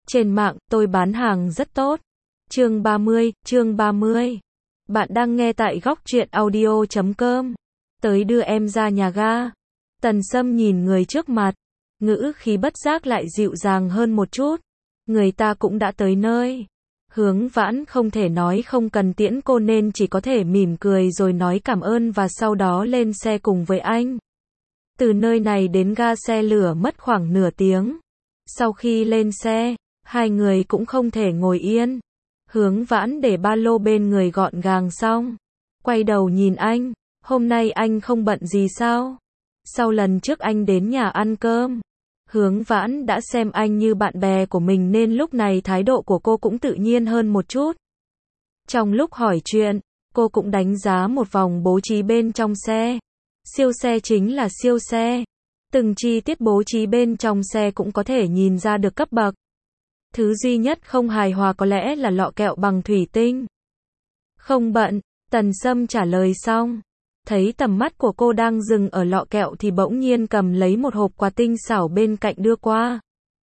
Trên mạng, tôi bán hàng rất tốt. Chương 30. Bạn đang nghe tại góc truyện audio.com. Tới đưa em ra nhà ga. Tần Sâm nhìn người trước mặt, ngữ khí bất giác lại dịu dàng hơn một chút. Người ta cũng đã tới nơi. Hướng Vãn không thể nói không cần tiễn cô nên chỉ có thể mỉm cười rồi nói cảm ơn và sau đó lên xe cùng với anh. Từ nơi này đến ga xe lửa mất khoảng nửa tiếng. Sau khi lên xe, hai người cũng không thể ngồi yên. Hướng Vãn để ba lô bên người gọn gàng xong, quay đầu nhìn anh, hôm nay anh không bận gì sao? Sau lần trước anh đến nhà ăn cơm, Hướng Vãn đã xem anh như bạn bè của mình nên lúc này thái độ của cô cũng tự nhiên hơn một chút. Trong lúc hỏi chuyện, cô cũng đánh giá một vòng bố trí bên trong xe. Siêu xe chính là siêu xe. Từng chi tiết bố trí bên trong xe cũng có thể nhìn ra được cấp bậc. Thứ duy nhất không hài hòa có lẽ là lọ kẹo bằng thủy tinh. Không bận, Tần Sâm trả lời xong. Thấy tầm mắt của cô đang dừng ở lọ kẹo thì bỗng nhiên cầm lấy một hộp quà tinh xảo bên cạnh đưa qua.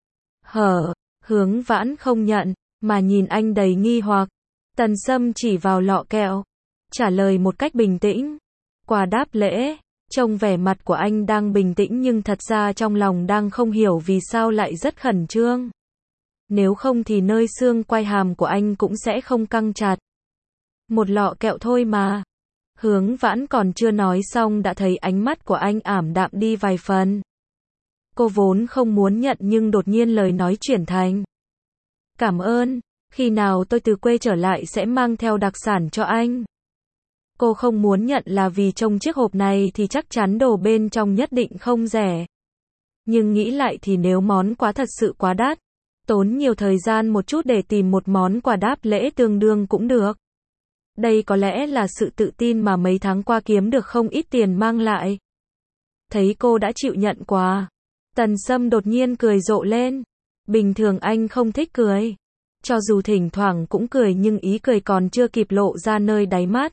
Hướng Vãn không nhận, mà nhìn anh đầy nghi hoặc. Tần Sâm chỉ vào lọ kẹo, trả lời một cách bình tĩnh. Quà đáp lễ. Trông vẻ mặt của anh đang bình tĩnh nhưng thật ra trong lòng đang không hiểu vì sao lại rất khẩn trương. Nếu không thì nơi xương quai hàm của anh cũng sẽ không căng chặt. Một lọ kẹo thôi mà. Hướng Vãn còn chưa nói xong đã thấy ánh mắt của anh ảm đạm đi vài phần. Cô vốn không muốn nhận nhưng đột nhiên lời nói chuyển thành: cảm ơn, khi nào tôi từ quê trở lại sẽ mang theo đặc sản cho anh. Cô không muốn nhận là vì trong chiếc hộp này thì chắc chắn đồ bên trong nhất định không rẻ. Nhưng nghĩ lại thì nếu món quà thật sự quá đắt, tốn nhiều thời gian một chút để tìm một món quà đáp lễ tương đương cũng được. Đây có lẽ là sự tự tin mà mấy tháng qua kiếm được không ít tiền mang lại. Thấy cô đã chịu nhận quà, Tần Sâm đột nhiên cười rộ lên. Bình thường anh không thích cười. Cho dù thỉnh thoảng cũng cười nhưng ý cười còn chưa kịp lộ ra nơi đáy mắt.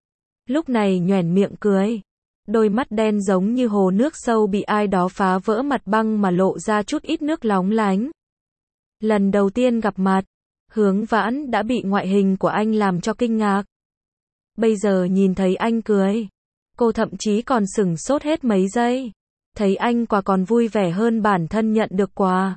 Lúc này nhoẻn miệng cười. Đôi mắt đen giống như hồ nước sâu bị ai đó phá vỡ mặt băng mà lộ ra chút ít nước lóng lánh. Lần đầu tiên gặp mặt, Hướng Vãn đã bị ngoại hình của anh làm cho kinh ngạc. Bây giờ nhìn thấy anh cười, cô thậm chí còn sửng sốt hết mấy giây. Thấy anh quà còn vui vẻ hơn bản thân nhận được quà.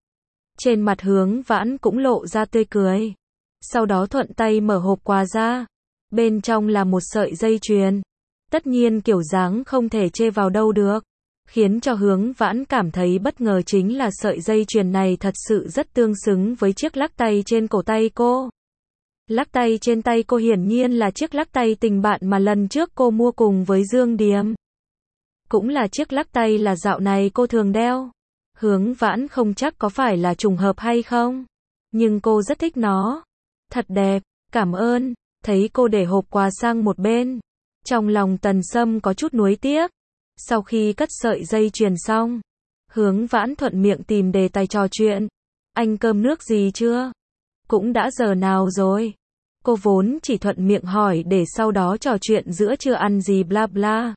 Trên mặt Hướng Vãn cũng lộ ra tươi cười. Sau đó thuận tay mở hộp quà ra. Bên trong là một sợi dây chuyền. Tất nhiên kiểu dáng không thể chê vào đâu được. Khiến cho Hướng Vãn cảm thấy bất ngờ chính là sợi dây chuyền này thật sự rất tương xứng với chiếc lắc tay trên cổ tay cô. Lắc tay trên tay cô hiển nhiên là chiếc lắc tay tình bạn mà lần trước cô mua cùng với Dương Điềm. Cũng là chiếc lắc tay là dạo này cô thường đeo. Hướng Vãn không chắc có phải là trùng hợp hay không, nhưng cô rất thích nó. Thật đẹp, cảm ơn. Thấy cô để hộp quà sang một bên, trong lòng Tần Sâm có chút nuối tiếc. Sau khi cất sợi dây chuyền xong, Hướng Vãn thuận miệng tìm đề tài trò chuyện. Anh cơm nước gì chưa? Cũng đã giờ nào rồi? Cô vốn chỉ thuận miệng hỏi để sau đó trò chuyện giữa chưa ăn gì bla bla.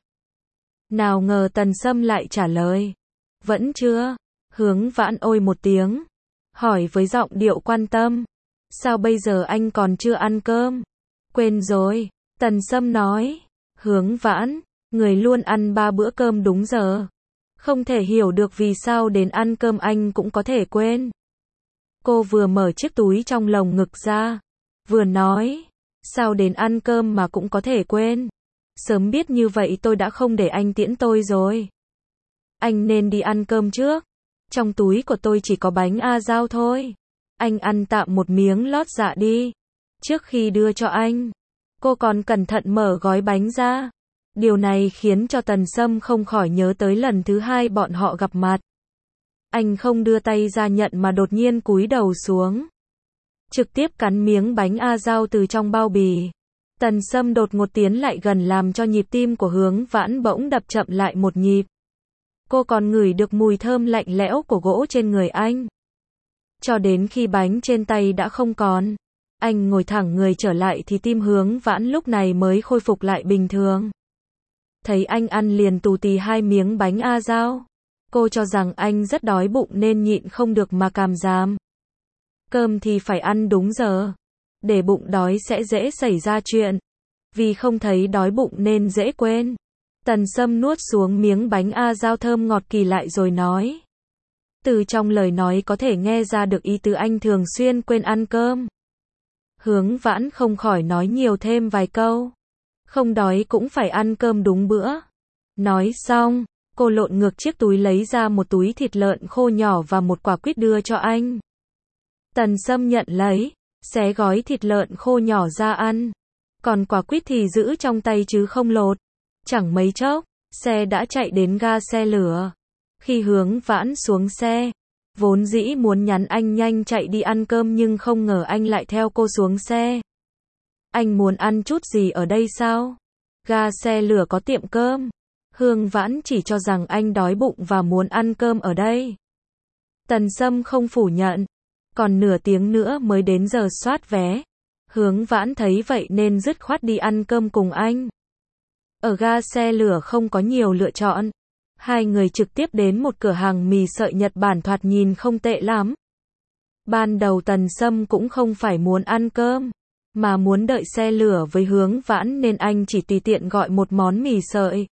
Nào ngờ Tần Sâm lại trả lời: vẫn chưa. Hướng Vãn ôi một tiếng, hỏi với giọng điệu quan tâm: sao bây giờ anh còn chưa ăn cơm? Quên rồi, Tần Sâm nói. Hướng Vãn, người luôn ăn 3 bữa cơm đúng giờ. Không thể hiểu được vì sao đến ăn cơm anh cũng có thể quên. Cô vừa mở chiếc túi trong lồng ngực ra, vừa nói: sao đến ăn cơm mà cũng có thể quên? Sớm biết như vậy tôi đã không để anh tiễn tôi rồi. Anh nên đi ăn cơm trước. Trong túi của tôi chỉ có bánh a dao thôi. Anh ăn tạm một miếng lót dạ đi. Trước khi đưa cho anh, cô còn cẩn thận mở gói bánh ra. Điều này khiến cho Tần Sâm không khỏi nhớ tới lần thứ hai bọn họ gặp mặt. Anh không đưa tay ra nhận mà đột nhiên cúi đầu xuống, trực tiếp cắn miếng bánh a dao từ trong bao bì. Tần Sâm đột ngột tiến lại gần làm cho nhịp tim của Hướng Vãn bỗng đập chậm lại một nhịp. Cô còn ngửi được mùi thơm lạnh lẽo của gỗ trên người anh. Cho đến khi bánh trên tay đã không còn, anh ngồi thẳng người trở lại thì tim Hướng Vãn lúc này mới khôi phục lại bình thường. Thấy anh ăn liền tù tì 2 miếng bánh a dao, cô cho rằng anh rất đói bụng nên nhịn không được mà càm ràm. Cơm thì phải ăn đúng giờ. Để bụng đói sẽ dễ xảy ra chuyện. Vì không thấy đói bụng nên dễ quên. Tần Sâm nuốt xuống miếng bánh A-giao thơm ngọt kỳ lại rồi nói. Từ trong lời nói có thể nghe ra được ý tứ anh thường xuyên quên ăn cơm. Hướng Vãn không khỏi nói nhiều thêm vài câu. Không đói cũng phải ăn cơm đúng bữa. Nói xong, cô lộn ngược chiếc túi lấy ra một túi thịt lợn khô nhỏ và một quả quýt đưa cho anh. Tần Sâm nhận lấy, xé gói thịt lợn khô nhỏ ra ăn. Còn quả quýt thì giữ trong tay chứ không lột. Chẳng mấy chốc, xe đã chạy đến ga xe lửa. Khi Hướng Vãn xuống xe, vốn dĩ muốn nhắn anh nhanh chạy đi ăn cơm nhưng không ngờ anh lại theo cô xuống xe. Anh muốn ăn chút gì ở đây sao? Ga xe lửa có tiệm cơm. Hướng Vãn chỉ cho rằng anh đói bụng và muốn ăn cơm ở đây. Tần Sâm không phủ nhận. Còn nửa tiếng nữa mới đến giờ soát vé. Hướng Vãn thấy vậy nên dứt khoát đi ăn cơm cùng anh. Ở ga xe lửa không có nhiều lựa chọn. Hai người trực tiếp đến một cửa hàng mì sợi Nhật Bản thoạt nhìn không tệ lắm. Ban đầu Tần Sâm cũng không phải muốn ăn cơm, mà muốn đợi xe lửa với Hướng Vãn nên anh chỉ tùy tiện gọi một món mì sợi.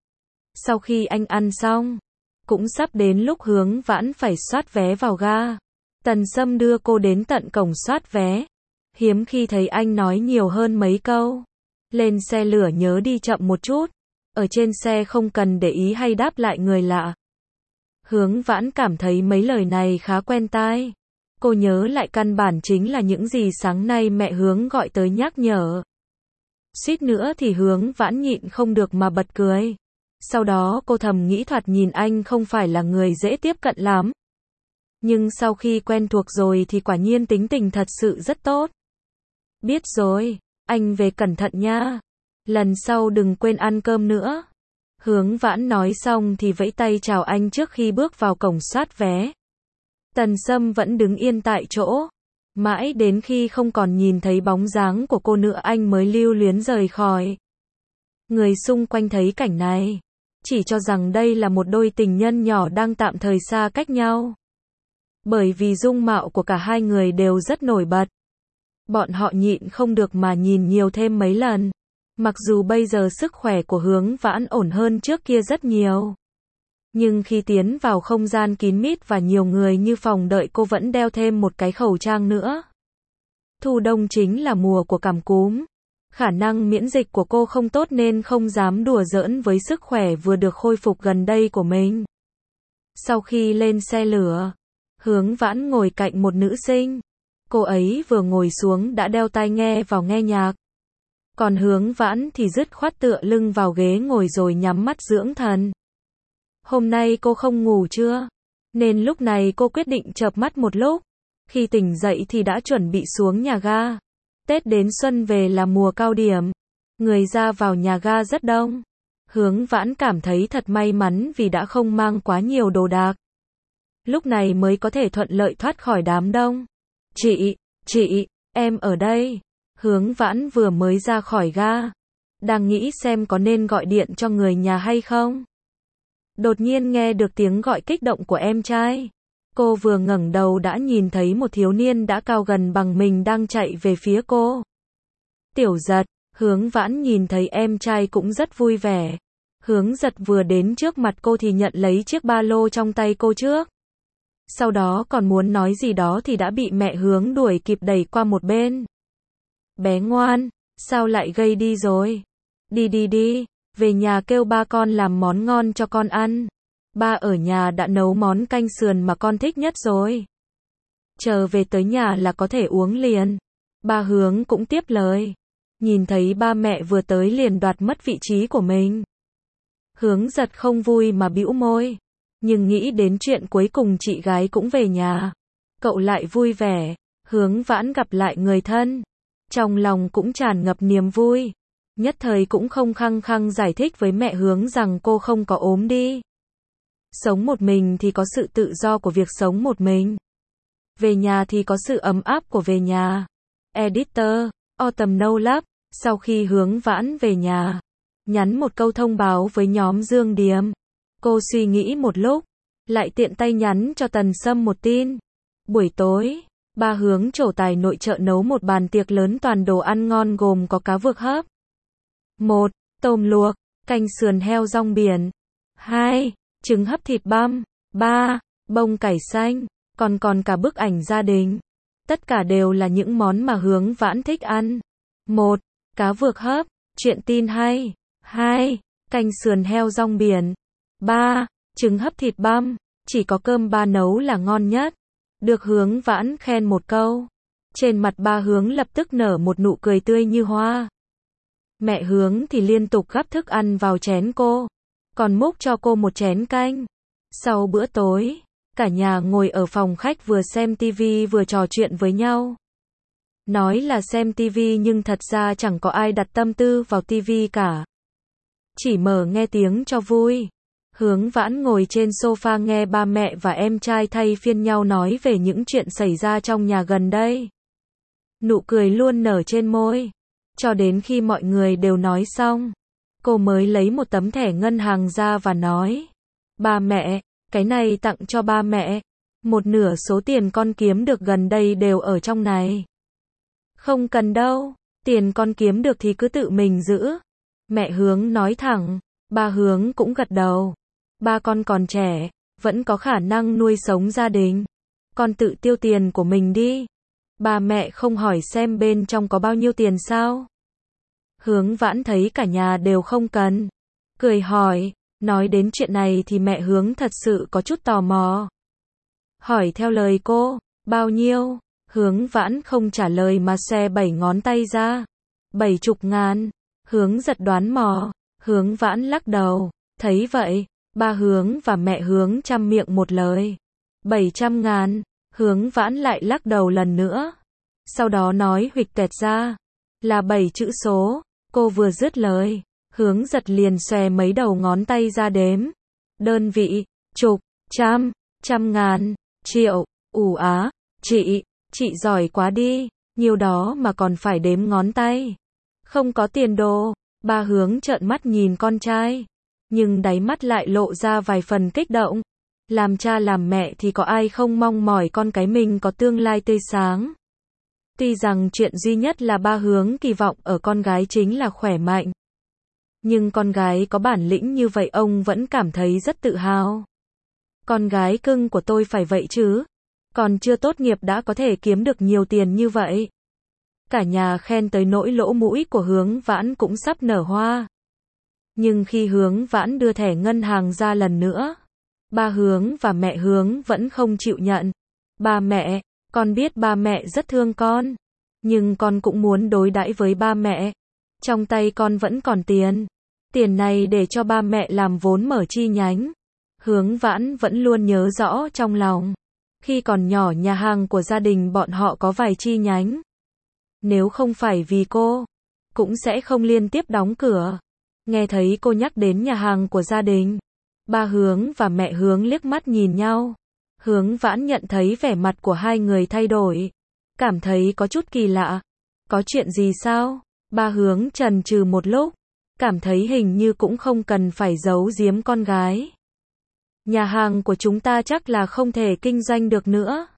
Sau khi anh ăn xong, cũng sắp đến lúc Hướng Vãn phải soát vé vào ga. Tần Sâm đưa cô đến tận cổng soát vé. Hiếm khi thấy anh nói nhiều hơn mấy câu. Lên xe lửa nhớ đi chậm một chút. Ở trên xe không cần để ý hay đáp lại người lạ. Hướng Vãn cảm thấy mấy lời này khá quen tai. Cô nhớ lại căn bản chính là những gì sáng nay mẹ Hướng gọi tới nhắc nhở. Suýt nữa thì Hướng Vãn nhịn không được mà bật cười. Sau đó cô thầm nghĩ thoạt nhìn anh không phải là người dễ tiếp cận lắm. Nhưng sau khi quen thuộc rồi thì quả nhiên tính tình thật sự rất tốt. Biết rồi, anh về cẩn thận nha. Lần sau đừng quên ăn cơm nữa. Hướng Vãn nói xong thì vẫy tay chào anh trước khi bước vào cổng soát vé. Tần Sâm vẫn đứng yên tại chỗ. Mãi đến khi không còn nhìn thấy bóng dáng của cô nữa anh mới lưu luyến rời khỏi. Người xung quanh thấy cảnh này, chỉ cho rằng đây là một đôi tình nhân nhỏ đang tạm thời xa cách nhau. Bởi vì dung mạo của cả hai người đều rất nổi bật. Bọn họ nhịn không được mà nhìn nhiều thêm mấy lần. Mặc dù bây giờ sức khỏe của Hướng Vãn ổn hơn trước kia rất nhiều. Nhưng khi tiến vào không gian kín mít và nhiều người như phòng đợi cô vẫn đeo thêm một cái khẩu trang nữa. Thu đông chính là mùa của cảm cúm. Khả năng miễn dịch của cô không tốt nên không dám đùa giỡn với sức khỏe vừa được khôi phục gần đây của mình. Sau khi lên xe lửa, Hướng Vãn ngồi cạnh một nữ sinh. Cô ấy vừa ngồi xuống đã đeo tai nghe vào nghe nhạc. Còn Hướng Vãn thì dứt khoát tựa lưng vào ghế ngồi rồi nhắm mắt dưỡng thần. Hôm nay cô không ngủ chưa? Nên lúc này cô quyết định chợp mắt một lúc. Khi tỉnh dậy thì đã chuẩn bị xuống nhà ga. Tết đến xuân về là mùa cao điểm. Người ra vào nhà ga rất đông. Hướng Vãn cảm thấy thật may mắn vì đã không mang quá nhiều đồ đạc. Lúc này mới có thể thuận lợi thoát khỏi đám đông. Chị, em ở đây. Hướng Vãn vừa mới ra khỏi ga. Đang nghĩ xem có nên gọi điện cho người nhà hay không. Đột nhiên nghe được tiếng gọi kích động của em trai. Cô vừa ngẩng đầu đã nhìn thấy một thiếu niên đã cao gần bằng mình đang chạy về phía cô. Tiểu Giật, Hướng Vãn nhìn thấy em trai cũng rất vui vẻ. Hướng Giật vừa đến trước mặt cô thì nhận lấy chiếc ba lô trong tay cô trước. Sau đó còn muốn nói gì đó thì đã bị mẹ Hướng đuổi kịp đẩy qua một bên. Bé ngoan, sao lại gây đi rồi? Đi, về nhà kêu ba con làm món ngon cho con ăn. Ba ở nhà đã nấu món canh sườn mà con thích nhất rồi. Chờ về tới nhà là có thể uống liền. Ba Hướng cũng tiếp lời. Nhìn thấy ba mẹ vừa tới liền đoạt mất vị trí của mình. Hướng Giật không vui mà bĩu môi. Nhưng nghĩ đến chuyện cuối cùng chị gái cũng về nhà. Cậu lại vui vẻ. Hướng Vãn gặp lại người thân. Trong lòng cũng tràn ngập niềm vui. Nhất thời cũng không khăng khăng giải thích với mẹ Hướng rằng cô không có ốm đi. Sống một mình thì có sự tự do của việc sống một mình. Về nhà thì có sự ấm áp của về nhà. Editor, Autumn No Love, sau khi Hướng Vãn về nhà, nhắn một câu thông báo với nhóm Dương Điềm. Cô suy nghĩ một lúc, lại tiện tay nhắn cho Tần Sâm một tin. Buổi tối, Ba Hướng trổ tài nội trợ nấu một bàn tiệc lớn toàn đồ ăn ngon gồm có cá vược hấp. 1. Tôm luộc, canh sườn heo rong biển. 2. Trứng hấp thịt băm. 3. Bông cải xanh, còn cả bức ảnh gia đình. Tất cả đều là những món mà Hướng Vãn thích ăn. 1. Cá vược hấp, chuyện tin hay. 2. Canh sườn heo rong biển. 3. Trứng hấp thịt băm, chỉ có cơm ba nấu là ngon nhất. Được Hướng Vãn khen một câu, trên mặt ba Hướng lập tức nở một nụ cười tươi như hoa. Mẹ Hướng thì liên tục gắp thức ăn vào chén cô, còn múc cho cô một chén canh. Sau bữa tối, cả nhà ngồi ở phòng khách vừa xem tivi vừa trò chuyện với nhau. Nói là xem tivi nhưng thật ra chẳng có ai đặt tâm tư vào tivi cả. Chỉ mở nghe tiếng cho vui. Hướng Vãn ngồi trên sofa nghe ba mẹ và em trai thay phiên nhau nói về những chuyện xảy ra trong nhà gần đây. Nụ cười luôn nở trên môi. Cho đến khi mọi người đều nói xong, cô mới lấy một tấm thẻ ngân hàng ra và nói: Ba mẹ, cái này tặng cho ba mẹ. Một nửa số tiền con kiếm được gần đây đều ở trong này. Không cần đâu, tiền con kiếm được thì cứ tự mình giữ. Mẹ Hướng nói thẳng. Ba Hướng cũng gật đầu. Ba con còn trẻ, vẫn có khả năng nuôi sống gia đình. Con tự tiêu tiền của mình đi. Ba mẹ không hỏi xem bên trong có bao nhiêu tiền sao? Hướng Vãn thấy cả nhà đều không cần, cười hỏi. Nói đến chuyện này thì mẹ Hướng thật sự có chút tò mò. Hỏi theo lời cô, bao nhiêu? Hướng Vãn không trả lời mà xe 7 ngón tay ra. 70.000. Hướng Giật đoán mò. Hướng Vãn lắc đầu. Thấy vậy, ba Hướng và mẹ Hướng chăm miệng một lời. 700.000. Hướng Vãn lại lắc đầu lần nữa. Sau đó nói huỵch toẹt ra. Là 7 chữ số. Cô vừa dứt lời, Hướng Giật liền xòe mấy đầu ngón tay ra đếm. Đơn vị, chục, trăm, trăm ngàn, triệu, á, chị giỏi quá đi, nhiều đó mà còn phải đếm ngón tay. Không có tiền đồ. Ba Hướng trợn mắt nhìn con trai, nhưng đáy mắt lại lộ ra vài phần kích động. Làm cha làm mẹ thì có ai không mong mỏi con cái mình có tương lai tươi sáng. Tuy rằng chuyện duy nhất là ba Hướng kỳ vọng ở con gái chính là khỏe mạnh, nhưng con gái có bản lĩnh như vậy ông vẫn cảm thấy rất tự hào. Con gái cưng của tôi phải vậy chứ, còn chưa tốt nghiệp đã có thể kiếm được nhiều tiền như vậy. Cả nhà khen tới nỗi lỗ mũi của Hướng Vãn cũng sắp nở hoa. Nhưng khi Hướng Vãn đưa thẻ ngân hàng ra lần nữa, ba Hướng và mẹ Hướng vẫn không chịu nhận. Ba mẹ, con biết ba mẹ rất thương con, nhưng con cũng muốn đối đãi với ba mẹ. Trong tay con vẫn còn tiền. Tiền này để cho ba mẹ làm vốn mở chi nhánh. Hướng Vãn vẫn luôn nhớ rõ trong lòng. Khi còn nhỏ nhà hàng của gia đình bọn họ có vài chi nhánh. Nếu không phải vì cô, cũng sẽ không liên tiếp đóng cửa. Nghe thấy cô nhắc đến nhà hàng của gia đình, ba Hướng và mẹ Hướng liếc mắt nhìn nhau. Hướng Vãn nhận thấy vẻ mặt của hai người thay đổi, cảm thấy có chút kỳ lạ. Có chuyện gì sao? Ba Hướng chần chừ một lúc, cảm thấy hình như cũng không cần phải giấu giếm con gái. Nhà hàng của chúng ta chắc là không thể kinh doanh được nữa.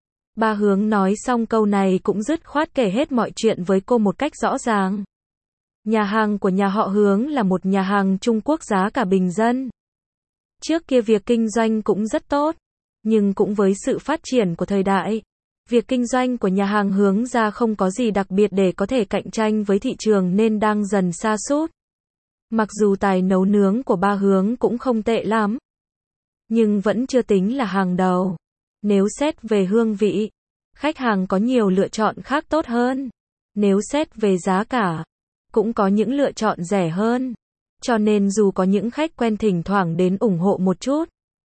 Ba Hướng nói xong câu này cũng dứt khoát kể hết mọi chuyện với cô một cách rõ ràng. Nhà hàng của nhà họ Hướng là một nhà hàng Trung Quốc giá cả bình dân. Trước kia việc kinh doanh cũng rất tốt, nhưng cũng với sự phát triển của thời đại, việc kinh doanh của nhà hàng Hướng ra không có gì đặc biệt để có thể cạnh tranh với thị trường nên đang dần sa sút. Mặc dù tài nấu nướng của ba Hướng cũng không tệ lắm, nhưng vẫn chưa tính là hàng đầu. Nếu xét về hương vị, khách hàng có nhiều lựa chọn khác tốt hơn. Nếu xét về giá cả, cũng có những lựa chọn rẻ hơn. Cho nên dù có những khách quen thỉnh thoảng đến ủng hộ một chút,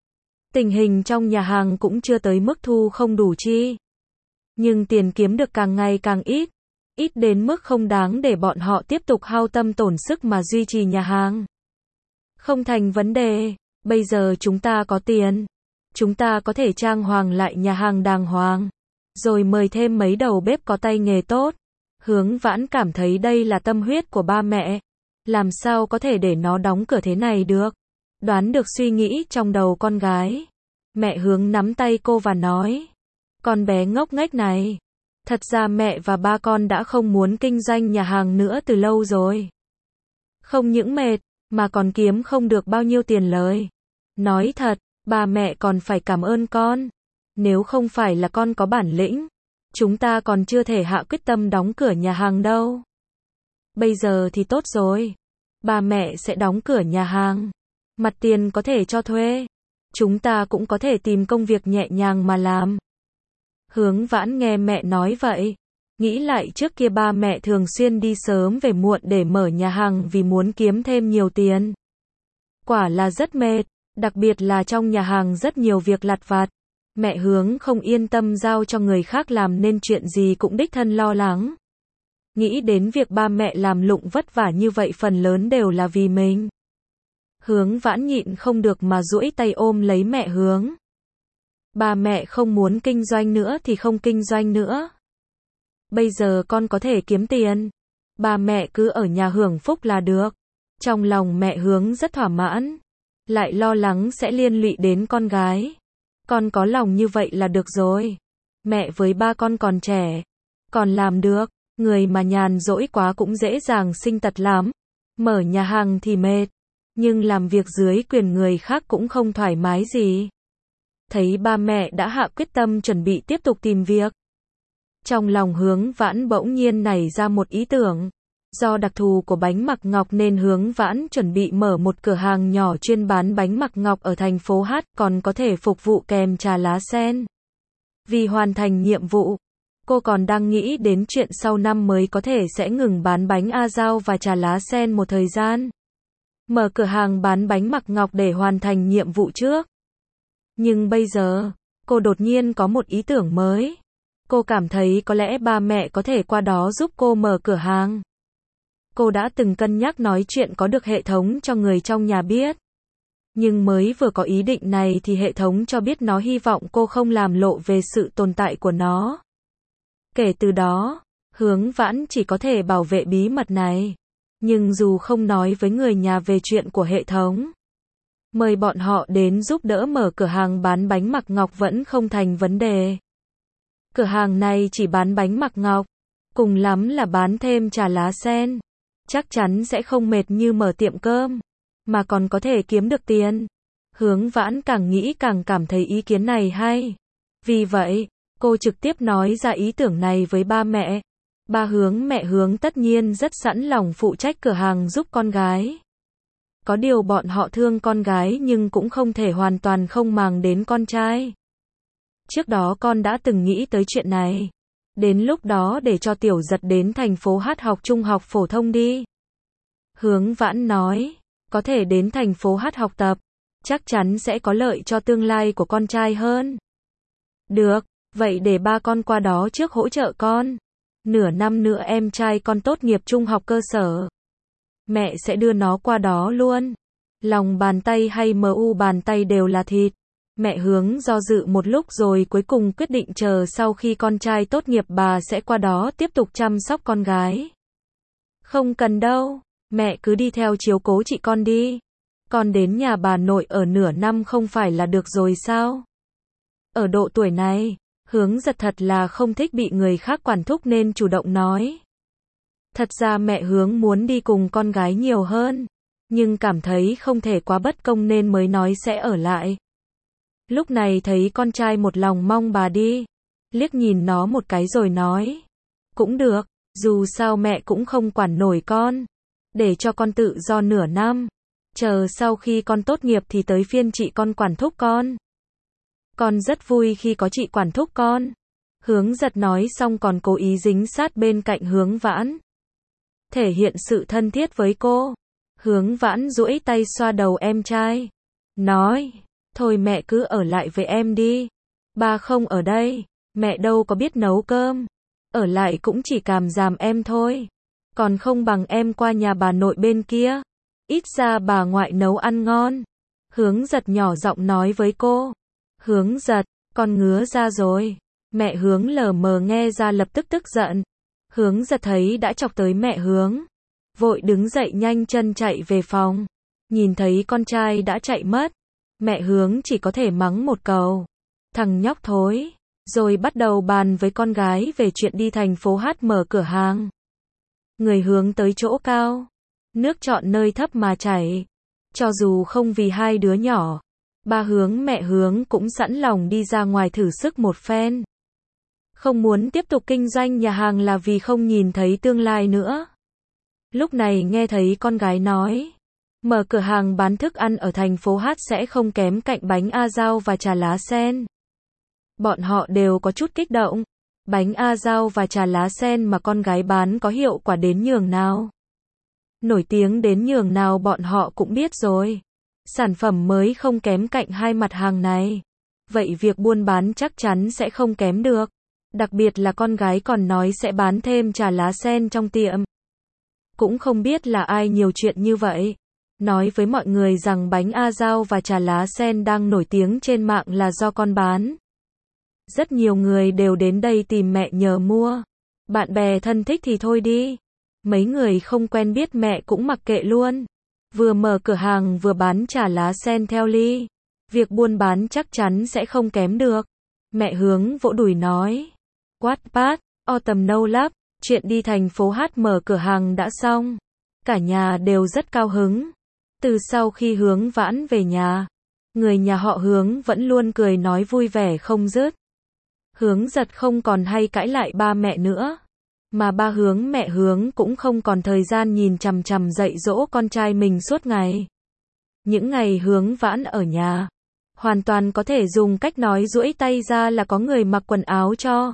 tình hình trong nhà hàng cũng chưa tới mức thu không đủ chi. Nhưng tiền kiếm được càng ngày càng ít, ít đến mức không đáng để bọn họ tiếp tục hao tâm tổn sức mà duy trì nhà hàng. Không thành vấn đề, bây giờ chúng ta có tiền, chúng ta có thể trang hoàng lại nhà hàng đàng hoàng, rồi mời thêm mấy đầu bếp có tay nghề tốt. Hướng Vãn cảm thấy đây là tâm huyết của ba mẹ, làm sao có thể để nó đóng cửa thế này được. Đoán được suy nghĩ trong đầu con gái, mẹ Hướng nắm tay cô và nói: Con bé ngốc nghếch này. Thật ra mẹ và ba con đã không muốn kinh doanh nhà hàng nữa từ lâu rồi. Không những mệt, mà còn kiếm không được bao nhiêu tiền lời. Nói thật, ba mẹ còn phải cảm ơn con. Nếu không phải là con có bản lĩnh, chúng ta còn chưa thể hạ quyết tâm đóng cửa nhà hàng đâu. Bây giờ thì tốt rồi. Ba mẹ sẽ đóng cửa nhà hàng. Mặt tiền có thể cho thuê. Chúng ta cũng có thể tìm công việc nhẹ nhàng mà làm. Hướng Vãn nghe mẹ nói vậy. Nghĩ lại trước kia ba mẹ thường xuyên đi sớm về muộn để mở nhà hàng vì muốn kiếm thêm nhiều tiền. Quả là rất mệt, đặc biệt là trong nhà hàng rất nhiều việc lặt vặt. Mẹ Hướng không yên tâm giao cho người khác làm nên chuyện gì cũng đích thân lo lắng. Nghĩ đến việc ba mẹ làm lụng vất vả như vậy phần lớn đều là vì mình. Hướng Vãn nhịn không được mà duỗi tay ôm lấy mẹ Hướng. Ba mẹ không muốn kinh doanh nữa thì không kinh doanh nữa. Bây giờ con có thể kiếm tiền. Ba mẹ cứ ở nhà hưởng phúc là được. Trong lòng mẹ Hướng rất thỏa mãn. Lại lo lắng sẽ liên lụy đến con gái. Con có lòng như vậy là được rồi. Mẹ với ba con còn trẻ. Còn làm được. Người mà nhàn rỗi quá cũng dễ dàng sinh tật lắm. Mở nhà hàng thì mệt. Nhưng làm việc dưới quyền người khác cũng không thoải mái gì. Thấy ba mẹ đã hạ quyết tâm chuẩn bị tiếp tục tìm việc. Trong lòng Hướng Vãn bỗng nhiên nảy ra một ý tưởng. Do đặc thù của bánh Mạc Ngọc nên Hướng Vãn chuẩn bị mở một cửa hàng nhỏ chuyên bán bánh Mạc Ngọc ở thành phố H, còn có thể phục vụ kèm trà lá sen. Vì hoàn thành nhiệm vụ, cô còn đang nghĩ đến chuyện sau năm mới có thể sẽ ngừng bán bánh A Dao và trà lá sen một thời gian. Mở cửa hàng bán bánh Mạc Ngọc để hoàn thành nhiệm vụ trước. Nhưng bây giờ, cô đột nhiên có một ý tưởng mới. Cô cảm thấy có lẽ ba mẹ có thể qua đó giúp cô mở cửa hàng. Cô đã từng cân nhắc nói chuyện có được hệ thống cho người trong nhà biết. Nhưng mới vừa có ý định này thì hệ thống cho biết nó hy vọng cô không làm lộ về sự tồn tại của nó. Kể từ đó, Hướng Vãn chỉ có thể bảo vệ bí mật này. Nhưng dù không nói với người nhà về chuyện của hệ thống, mời bọn họ đến giúp đỡ mở cửa hàng bán bánh Mạc Ngọc vẫn không thành vấn đề. Cửa hàng này chỉ bán bánh Mạc Ngọc, cùng lắm là bán thêm trà lá sen. Chắc chắn sẽ không mệt như mở tiệm cơm, mà còn có thể kiếm được tiền. Hướng Vãn càng nghĩ càng cảm thấy ý kiến này hay. Vì vậy, cô trực tiếp nói ra ý tưởng này với ba mẹ. Ba Hướng mẹ Hướng tất nhiên rất sẵn lòng phụ trách cửa hàng giúp con gái. Có điều bọn họ thương con gái nhưng cũng không thể hoàn toàn không màng đến con trai. Trước đó con đã từng nghĩ tới chuyện này. Đến lúc đó để cho Tiểu Giật đến thành phố H học trung học phổ thông đi. Hướng Vãn nói, có thể đến thành phố H học tập, chắc chắn sẽ có lợi cho tương lai của con trai hơn. Được, vậy để ba con qua đó trước hỗ trợ con. Nửa năm nữa em trai con tốt nghiệp trung học cơ sở. Mẹ sẽ đưa nó qua đó luôn. Lòng bàn tay hay mu bàn tay đều là thịt. Mẹ Hướng do dự một lúc rồi cuối cùng quyết định chờ sau khi con trai tốt nghiệp bà sẽ qua đó tiếp tục chăm sóc con gái. Không cần đâu, mẹ cứ đi theo chiếu cố chị con đi. Con đến nhà bà nội ở nửa năm không phải là được rồi sao? Ở độ tuổi này, Hướng Giật thật là không thích bị người khác quản thúc nên chủ động nói. Thật ra mẹ Hướng muốn đi cùng con gái nhiều hơn, nhưng cảm thấy không thể quá bất công nên mới nói sẽ ở lại. Lúc này thấy con trai một lòng mong bà đi, liếc nhìn nó một cái rồi nói. Cũng được, dù sao mẹ cũng không quản nổi con. Để cho con tự do nửa năm. Chờ sau khi con tốt nghiệp thì tới phiên chị con quản thúc con. Con rất vui khi có chị quản thúc con. Hướng Giật nói xong còn cố ý dính sát bên cạnh Hướng Vãn. Thể hiện sự thân thiết với cô. Hướng Vãn duỗi tay xoa đầu em trai. Nói, thôi mẹ cứ ở lại với em đi. Ba không ở đây, mẹ đâu có biết nấu cơm. Ở lại cũng chỉ càm ràm em thôi. Còn không bằng em qua nhà bà nội bên kia. Ít ra bà ngoại nấu ăn ngon. Hướng Giật nhỏ giọng nói với cô. Hướng Giật, con ngứa ra rồi. Mẹ Hướng lờ mờ nghe ra lập tức tức giận. Hướng Giật thấy đã chọc tới mẹ Hướng. Vội đứng dậy nhanh chân chạy về phòng. Nhìn thấy con trai đã chạy mất. Mẹ Hướng chỉ có thể mắng một câu. Thằng nhóc thối. rồi bắt đầu bàn với con gái về chuyện đi thành phố Hát mở cửa hàng. Người hướng tới chỗ cao, nước chọn nơi thấp mà chảy. Cho dù không vì hai đứa nhỏ, ba hướng mẹ hướng cũng sẵn lòng đi ra ngoài thử sức một phen. Không muốn tiếp tục kinh doanh nhà hàng là vì không nhìn thấy tương lai nữa. Lúc này nghe thấy con gái nói, mở cửa hàng bán thức ăn ở thành phố Hát sẽ không kém cạnh bánh A Dao và trà lá sen. Bọn họ đều có chút kích động. Bánh A Dao và trà lá sen mà con gái bán có hiệu quả đến nhường nào. Nổi tiếng đến nhường nào bọn họ cũng biết rồi. Sản phẩm mới không kém cạnh hai mặt hàng này. Vậy việc buôn bán chắc chắn sẽ không kém được. Đặc biệt là con gái còn nói sẽ bán thêm trà lá sen trong tiệm. Cũng không biết là ai nhiều chuyện như vậy. Nói với mọi người rằng bánh A Dao và trà lá sen đang nổi tiếng trên mạng là do con bán. Rất nhiều người đều đến đây tìm mẹ nhờ mua. Bạn bè thân thích thì thôi đi. Mấy người không quen biết mẹ cũng mặc kệ luôn. Vừa mở cửa hàng vừa bán trà lá sen theo ly. Việc buôn bán chắc chắn sẽ không kém được. Mẹ hướng vỗ đùi nói. Wattpad, Autumn No Love, chuyện đi thành phố Hát mở cửa hàng đã xong. Cả nhà đều rất cao hứng. Từ sau khi Hướng Vãn về nhà, người nhà họ Hướng vẫn luôn cười nói vui vẻ không dứt. Hướng Giật không còn hay cãi lại ba mẹ nữa. Mà ba Hướng mẹ Hướng cũng không còn thời gian nhìn chằm chằm dạy dỗ con trai mình suốt ngày. Những ngày Hướng Vãn ở nhà, hoàn toàn có thể dùng cách nói duỗi tay ra là có người mặc quần áo cho.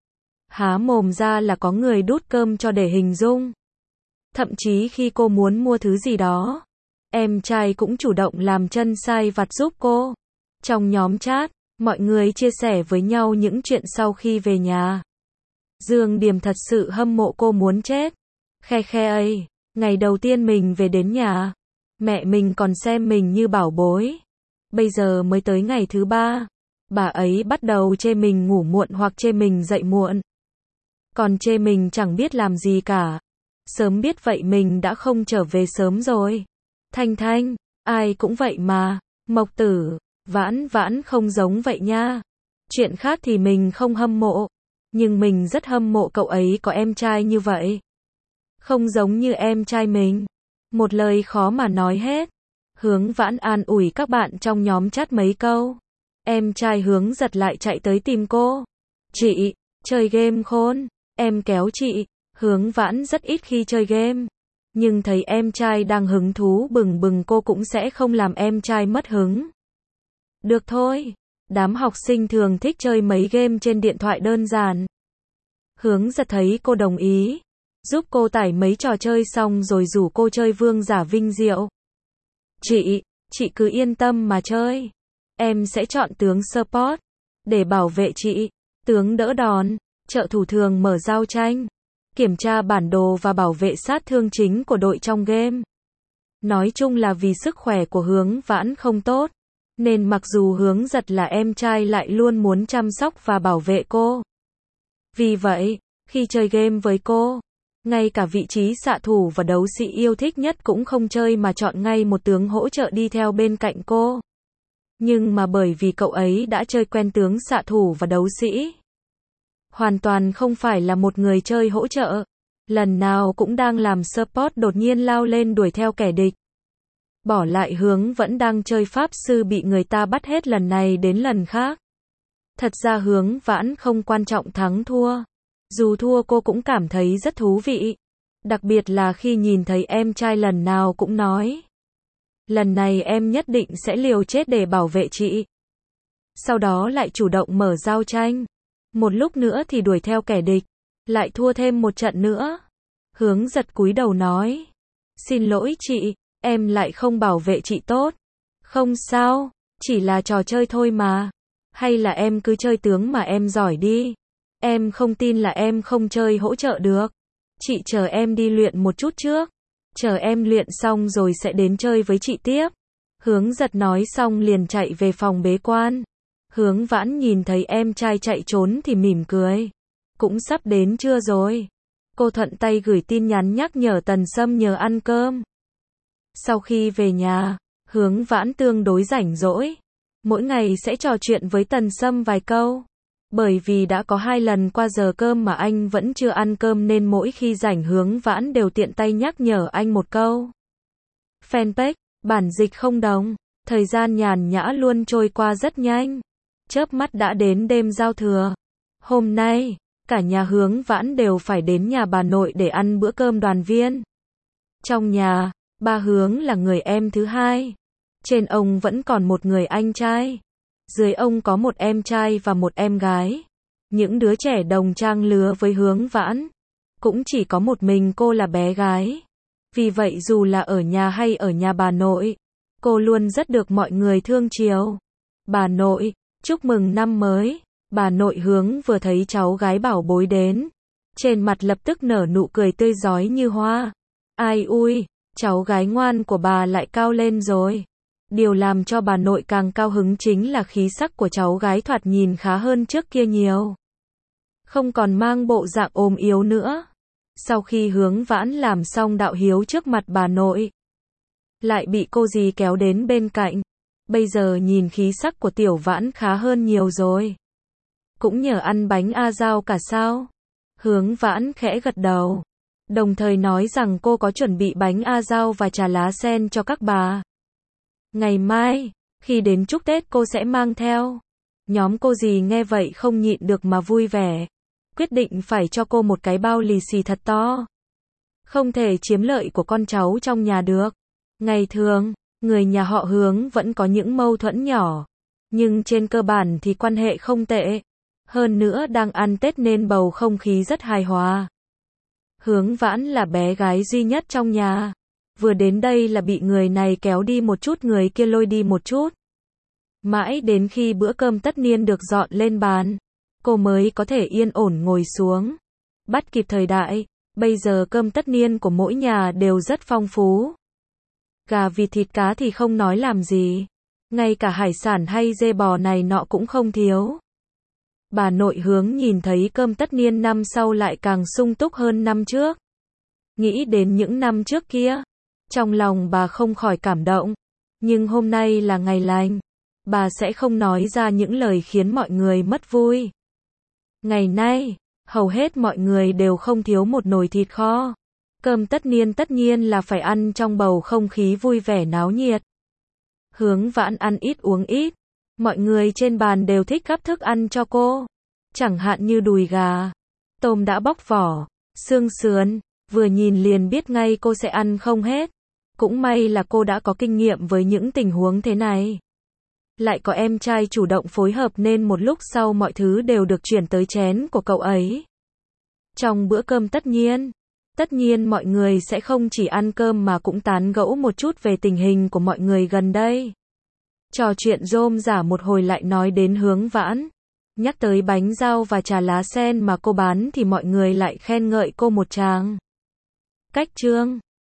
Há mồm ra là có người đút cơm cho để hình dung. Thậm chí khi cô muốn mua thứ gì đó, em trai cũng chủ động làm chân sai vặt giúp cô. Trong nhóm chat, mọi người chia sẻ với nhau những chuyện sau khi về nhà. Dương Điềm thật sự hâm mộ cô muốn chết. Khe khe ơi, ngày đầu tiên mình về đến nhà, mẹ mình còn xem mình như bảo bối. Bây giờ mới tới ngày thứ 3, bà ấy bắt đầu chê mình ngủ muộn hoặc chê mình dậy muộn. Còn chê mình chẳng biết làm gì cả. Sớm biết vậy mình đã không trở về sớm rồi. Thanh Thanh, ai cũng vậy mà. Mộc Tử, Vãn Vãn không giống vậy nha. Chuyện khác thì mình không hâm mộ. Nhưng mình rất hâm mộ cậu ấy có em trai như vậy. Không giống như em trai mình. Một lời khó mà nói hết. Hướng Vãn an ủi các bạn trong nhóm chat mấy câu. Em trai Hướng Giật lại chạy tới tìm cô. Chị, chơi game khôn. Em kéo chị. Hướng Vãn rất ít khi chơi game. Nhưng thấy em trai đang hứng thú bừng bừng cô cũng sẽ không làm em trai mất hứng. Được thôi. Đám học sinh thường thích chơi mấy game trên điện thoại đơn giản. Hướng Giật thấy cô đồng ý, giúp cô tải mấy trò chơi xong rồi rủ cô chơi Vương Giả Vinh Diệu. Chị cứ yên tâm mà chơi. Em sẽ chọn tướng support để bảo vệ chị, tướng đỡ đòn, trợ thủ thường mở giao tranh, kiểm tra bản đồ và bảo vệ sát thương chính của đội trong game. Nói chung là vì sức khỏe của Hướng Vãn không tốt, nên mặc dù Hướng Giật là em trai lại luôn muốn chăm sóc và bảo vệ cô. Vì vậy, khi chơi game với cô, ngay cả vị trí xạ thủ và đấu sĩ yêu thích nhất cũng không chơi mà chọn ngay một tướng hỗ trợ đi theo bên cạnh cô. Nhưng mà bởi vì cậu ấy đã chơi quen tướng xạ thủ và đấu sĩ, hoàn toàn không phải là một người chơi hỗ trợ. Lần nào cũng đang làm support đột nhiên lao lên đuổi theo kẻ địch. Bỏ lại Hướng vẫn đang chơi pháp sư bị người ta bắt hết lần này đến lần khác. Thật ra Hướng Vãn không quan trọng thắng thua. Dù thua cô cũng cảm thấy rất thú vị. Đặc biệt là khi nhìn thấy em trai lần nào cũng nói. Lần này em nhất định sẽ liều chết để bảo vệ chị. Sau đó lại chủ động mở giao tranh. Một lúc nữa thì đuổi theo kẻ địch. Lại thua thêm một trận nữa. Hướng Giật cúi đầu nói. Xin lỗi chị, em lại không bảo vệ chị tốt. Không sao, chỉ là trò chơi thôi mà. Hay là em cứ chơi tướng mà em giỏi đi. Em không tin là em không chơi hỗ trợ được. Chị chờ em đi luyện một chút trước. Chờ em luyện xong rồi sẽ đến chơi với chị tiếp. Hướng Giật nói xong liền chạy về phòng bế quan. Hướng Vãn nhìn thấy em trai chạy trốn thì mỉm cười. Cũng sắp đến trưa rồi. Cô thuận tay gửi tin nhắn nhắc nhở Tần Sâm nhờ ăn cơm. Sau khi về nhà, Hướng Vãn tương đối rảnh rỗi. Mỗi ngày sẽ trò chuyện với Tần Sâm vài câu. Bởi vì đã có 2 lần qua giờ cơm mà anh vẫn chưa ăn cơm nên mỗi khi rảnh Hướng Vãn đều tiện tay nhắc nhở anh một câu. Fanpage, bản dịch không đồng. Thời gian nhàn nhã luôn trôi qua rất nhanh. Chớp mắt đã đến đêm giao thừa. Hôm nay, cả nhà Hướng Vãn đều phải đến nhà bà nội để ăn bữa cơm đoàn viên. Trong nhà, ba Hướng là người em thứ hai. Trên ông vẫn còn một người anh trai. Dưới ông có một em trai và một em gái. Những đứa trẻ đồng trang lứa với Hướng Vãn. Cũng chỉ có một mình cô là bé gái. Vì vậy dù là ở nhà hay ở nhà bà nội, cô luôn rất được mọi người thương chiều. Bà nội, chúc mừng năm mới. Bà nội Hướng vừa thấy cháu gái bảo bối đến. Trên mặt lập tức nở nụ cười tươi rói như hoa. Ai ui, cháu gái ngoan của bà lại cao lên rồi. Điều làm cho bà nội càng cao hứng chính là khí sắc của cháu gái thoạt nhìn khá hơn trước kia nhiều. Không còn mang bộ dạng ốm yếu nữa. Sau khi Hướng Vãn làm xong đạo hiếu trước mặt bà nội, lại bị cô dì kéo đến bên cạnh. Bây giờ nhìn khí sắc của Tiểu Vãn khá hơn nhiều rồi. Cũng nhờ ăn bánh a dao cả sao? Hướng Vãn khẽ gật đầu. Đồng thời nói rằng cô có chuẩn bị bánh a dao và trà lá sen cho các bà. Ngày mai, khi đến chúc Tết cô sẽ mang theo. Nhóm cô dì nghe vậy không nhịn được mà vui vẻ. Quyết định phải cho cô một cái bao lì xì thật to. Không thể chiếm lợi của con cháu trong nhà được. Ngày thường, người nhà họ Hướng vẫn có những mâu thuẫn nhỏ. Nhưng trên cơ bản thì quan hệ không tệ. Hơn nữa đang ăn Tết nên bầu không khí rất hài hòa. Hướng Vãn là bé gái duy nhất trong nhà. Vừa đến đây là bị người này kéo đi một chút người kia lôi đi một chút. Mãi đến khi bữa cơm tất niên được dọn lên bàn, cô mới có thể yên ổn ngồi xuống. Bắt kịp thời đại, bây giờ cơm tất niên của mỗi nhà đều rất phong phú. Gà vịt thịt cá thì không nói làm gì. Ngay cả hải sản hay dê bò này nọ cũng không thiếu. Bà nội Hướng nhìn thấy cơm tất niên năm sau lại càng sung túc hơn năm trước. Nghĩ đến những năm trước kia, trong lòng bà không khỏi cảm động. Nhưng hôm nay là ngày lành, bà sẽ không nói ra những lời khiến mọi người mất vui. Ngày nay, hầu hết mọi người đều không thiếu một nồi thịt kho. Cơm tất nhiên là phải ăn trong bầu không khí vui vẻ náo nhiệt. Hướng Vãn ăn ít uống ít. Mọi người trên bàn đều thích gắp thức ăn cho cô. Chẳng hạn như đùi gà, tôm đã bóc vỏ, xương sườn, vừa nhìn liền biết ngay cô sẽ ăn không hết. Cũng may là cô đã có kinh nghiệm với những tình huống thế này. Lại có em trai chủ động phối hợp nên một lúc sau mọi thứ đều được chuyển tới chén của cậu ấy. Trong bữa cơm tất nhiên mọi người sẽ không chỉ ăn cơm mà cũng tán gẫu một chút về tình hình của mọi người gần đây. Trò chuyện rôm rả một hồi lại nói đến Hướng Vãn. Nhắc tới bánh rau và trà lá sen mà cô bán thì mọi người lại khen ngợi cô một tràng. Cách chương